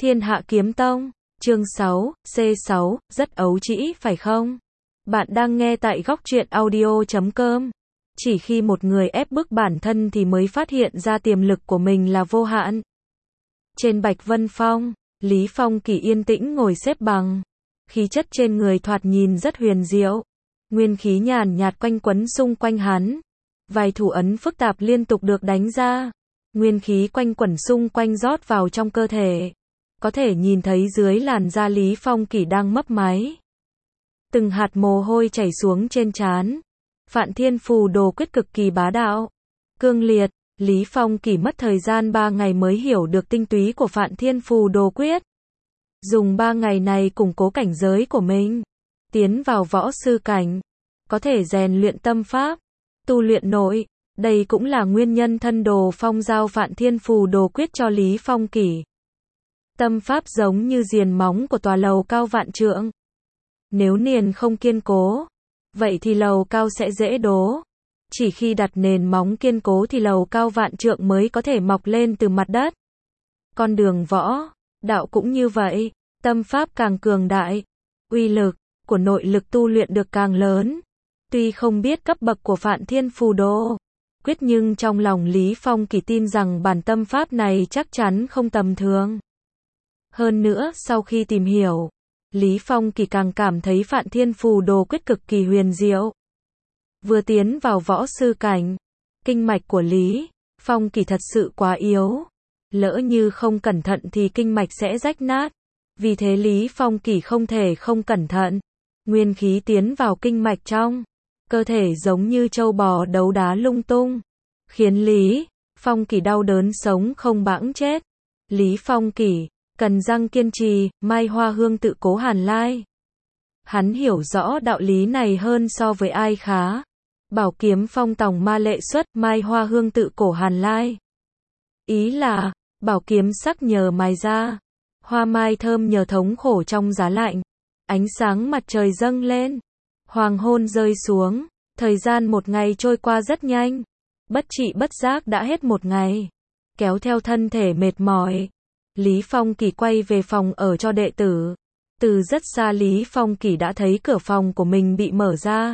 Thiên Hạ Kiếm Tông, chương 6, C6, rất ấu trĩ phải không? Bạn đang nghe tại góc truyện audio.com. Chỉ khi một người ép bức bản thân thì mới phát hiện ra tiềm lực của mình là vô hạn. Trên Bạch Vân Phong, Lý Phong Kỳ yên tĩnh ngồi xếp bằng. Khí chất trên người thoạt nhìn rất huyền diệu. Nguyên khí nhàn nhạt quanh quấn xung quanh hắn. Vài thủ ấn phức tạp liên tục được đánh ra. Nguyên khí quanh quẩn xung quanh rót vào trong cơ thể. Có thể nhìn thấy dưới làn da Lý Phong Kỳ đang mấp máy. Từng hạt mồ hôi chảy xuống trên trán. Phạn Thiên Phù Đồ Quyết cực kỳ bá đạo, cương liệt. Lý Phong Kỳ mất thời gian 3 ngày mới hiểu được tinh túy của Phạn Thiên Phù Đồ Quyết. Dùng 3 ngày này củng cố cảnh giới của mình, tiến vào võ sư cảnh, có thể rèn luyện tâm pháp, tu luyện nội. Đây cũng là nguyên nhân Thân Đồ Phong giao Phạn Thiên Phù Đồ Quyết cho Lý Phong Kỳ. Tâm pháp giống như diền móng của tòa lầu cao vạn trượng. Nếu nền không kiên cố, vậy thì lầu cao sẽ dễ đổ. Chỉ khi đặt nền móng kiên cố thì lầu cao vạn trượng mới có thể mọc lên từ mặt đất. Con đường võ, đạo cũng như vậy, tâm pháp càng cường đại, uy lực của nội lực tu luyện được càng lớn. Tuy không biết cấp bậc của Phạn Thiên Phù Đồ Quyết nhưng trong lòng Lý Phong Kỳ tin rằng bản tâm pháp này chắc chắn không tầm thường. Hơn nữa sau khi tìm hiểu, Lý Phong Kỳ càng cảm thấy Phạn Thiên Phù Đồ Quyết cực kỳ huyền diệu. Vừa tiến vào võ sư cảnh, kinh mạch của Lý Phong Kỳ thật sự quá yếu. Lỡ như không cẩn thận thì kinh mạch sẽ rách nát. Vì thế Lý Phong Kỳ không thể không cẩn thận. Nguyên khí tiến vào kinh mạch trong cơ thể giống như trâu bò đấu đá lung tung, khiến Lý Phong Kỳ đau đớn sống không bẵng chết. Lý Phong Kỳ cần răng kiên trì, Mai Hoa Hương tự cố Hàn Lai. Hắn hiểu rõ đạo lý này hơn so với ai khá. Bảo kiếm phong tòng ma lệ xuất, Mai Hoa Hương tự cổ Hàn Lai. Ý là, bảo kiếm sắc nhờ mài ra, hoa mai thơm nhờ thống khổ trong giá lạnh. Ánh sáng mặt trời dâng lên, hoàng hôn rơi xuống, thời gian một ngày trôi qua rất nhanh. Bất trị bất giác đã hết một ngày. Kéo theo thân thể mệt mỏi, Lý Phong Kỳ quay về phòng ở cho đệ tử. Từ rất xa Lý Phong Kỳ đã thấy cửa phòng của mình bị mở ra.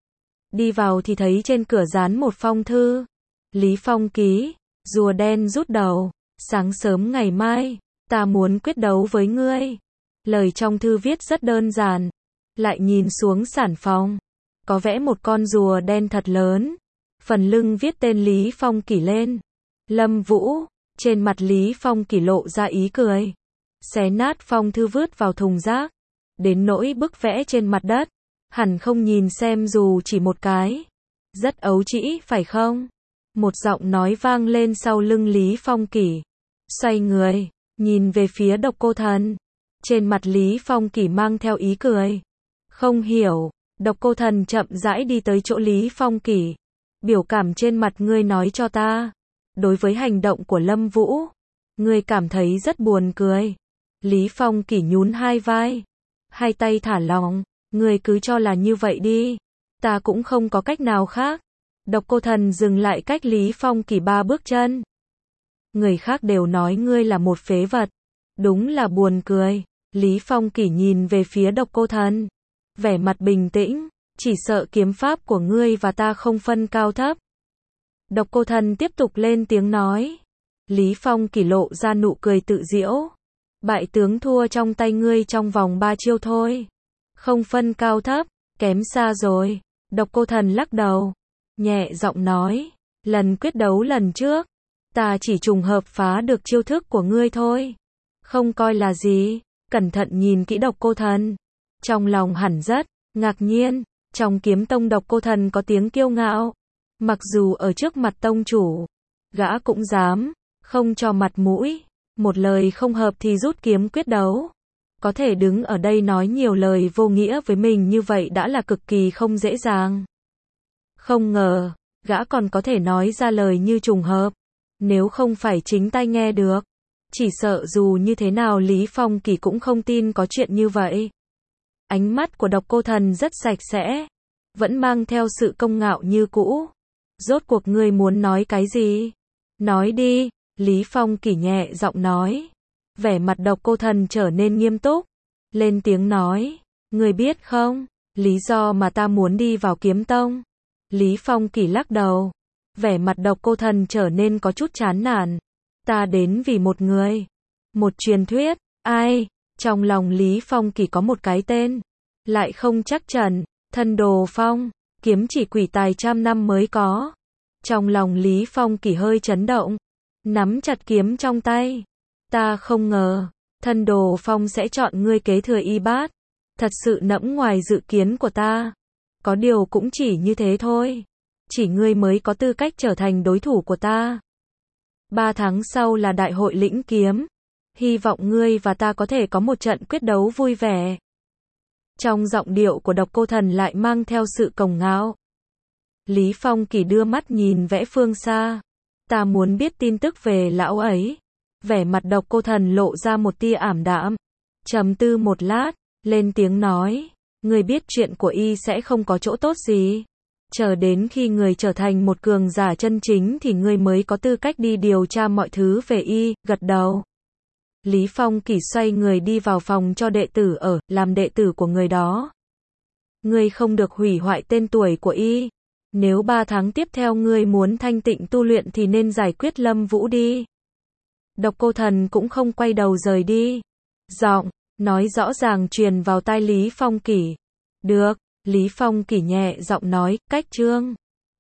Đi vào thì thấy trên cửa dán một phong thư. Lý Phong Ký, rùa đen rút đầu, sáng sớm ngày mai, ta muốn quyết đấu với ngươi. Lời trong thư viết rất đơn giản. Lại nhìn xuống sản phòng, có vẽ một con rùa đen thật lớn. Phần lưng viết tên Lý Phong Kỳ lên. Lâm Vũ. Trên mặt Lý Phong Kỳ lộ ra ý cười. Xé nát phong thư vứt vào thùng rác. Đến nỗi bức vẽ trên mặt đất, hẳn không nhìn xem dù chỉ một cái. Rất ấu trĩ phải không? Một giọng nói vang lên sau lưng Lý Phong Kỳ. Xoay người, nhìn về phía Độc Cô Thần. Trên mặt Lý Phong Kỳ mang theo ý cười. Không hiểu. Độc Cô Thần chậm rãi đi tới chỗ Lý Phong Kỳ. Biểu cảm trên mặt ngươi nói cho ta. Đối với hành động của Lâm Vũ, ngươi cảm thấy rất buồn cười. Lý Phong Kỳ nhún hai vai, hai tay thả lỏng. Ngươi cứ cho là như vậy đi. Ta cũng không có cách nào khác. Độc Cô Thần dừng lại cách Lý Phong Kỳ 3 bước chân. Người khác đều nói ngươi là một phế vật. Đúng là buồn cười. Lý Phong Kỳ nhìn về phía Độc Cô Thần, vẻ mặt bình tĩnh. Chỉ sợ kiếm pháp của ngươi và ta không phân cao thấp. Độc Cô Thần tiếp tục lên tiếng nói. Lý Phong Kỳ lộ ra nụ cười tự giễu. Bại tướng thua trong tay ngươi trong vòng 3 chiêu thôi. Không phân cao thấp, kém xa rồi. Độc Cô Thần lắc đầu, nhẹ giọng nói. Lần quyết đấu lần trước, ta chỉ trùng hợp phá được chiêu thức của ngươi thôi. Không coi là gì. Cẩn thận nhìn kỹ Độc Cô Thần. Trong lòng hẳn rất ngạc nhiên. Trong kiếm tông Độc Cô Thần có tiếng kiêu ngạo. Mặc dù ở trước mặt tông chủ, gã cũng dám không cho mặt mũi. Một lời không hợp thì rút kiếm quyết đấu. Có thể đứng ở đây nói nhiều lời vô nghĩa với mình như vậy đã là cực kỳ không dễ dàng. Không ngờ, gã còn có thể nói ra lời như trùng hợp. Nếu không phải chính tai nghe được, chỉ sợ dù như thế nào Lý Phong Kỳ cũng không tin có chuyện như vậy. Ánh mắt của Độc Cô Thần rất sạch sẽ, vẫn mang theo sự công ngạo như cũ. Rốt cuộc ngươi muốn nói cái gì? Nói đi, Lý Phong Kỳ nhẹ giọng nói. Vẻ mặt Độc Cô Thần trở nên nghiêm túc, lên tiếng nói, ngươi biết không, lý do mà ta muốn đi vào kiếm tông? Lý Phong Kỳ lắc đầu, vẻ mặt Độc Cô Thần trở nên có chút chán nản, ta đến vì một người, một truyền thuyết, ai? Trong lòng Lý Phong Kỳ có một cái tên, lại không chắc chắn, Thân Đồ Phong, kiếm chỉ quỷ tài trăm năm mới có. Trong lòng Lý Phong Kỳ hơi chấn động, nắm chặt kiếm trong tay. Ta không ngờ, Thân Đồ Phong sẽ chọn ngươi kế thừa y bát. Thật sự nẫm ngoài dự kiến của ta. Có điều cũng chỉ như thế thôi. Chỉ ngươi mới có tư cách trở thành đối thủ của ta. 3 tháng sau là đại hội lĩnh kiếm. Hy vọng ngươi và ta có thể có một trận quyết đấu vui vẻ. Trong giọng điệu của Độc Cô Thần lại mang theo sự cồng ngạo. Lý Phong Kỳ đưa mắt nhìn vẽ phương xa. Ta muốn biết tin tức về lão ấy. Vẻ mặt Độc Cô Thần lộ ra một tia ảm đạm. Trầm tư một lát, lên tiếng nói. Ngươi biết chuyện của y sẽ không có chỗ tốt gì. Chờ đến khi người trở thành một cường giả chân chính thì ngươi mới có tư cách đi điều tra mọi thứ về y, gật đầu. Lý Phong Kỳ xoay người đi vào phòng cho đệ tử ở, làm đệ tử của người đó. Ngươi không được hủy hoại tên tuổi của y. Nếu 3 tháng tiếp theo ngươi muốn thanh tịnh tu luyện thì nên giải quyết Lâm Vũ đi. Độc Cô Thần cũng không quay đầu rời đi. Giọng nói rõ ràng truyền vào tai Lý Phong Kỳ. Được, Lý Phong Kỳ nhẹ giọng nói, cách chương.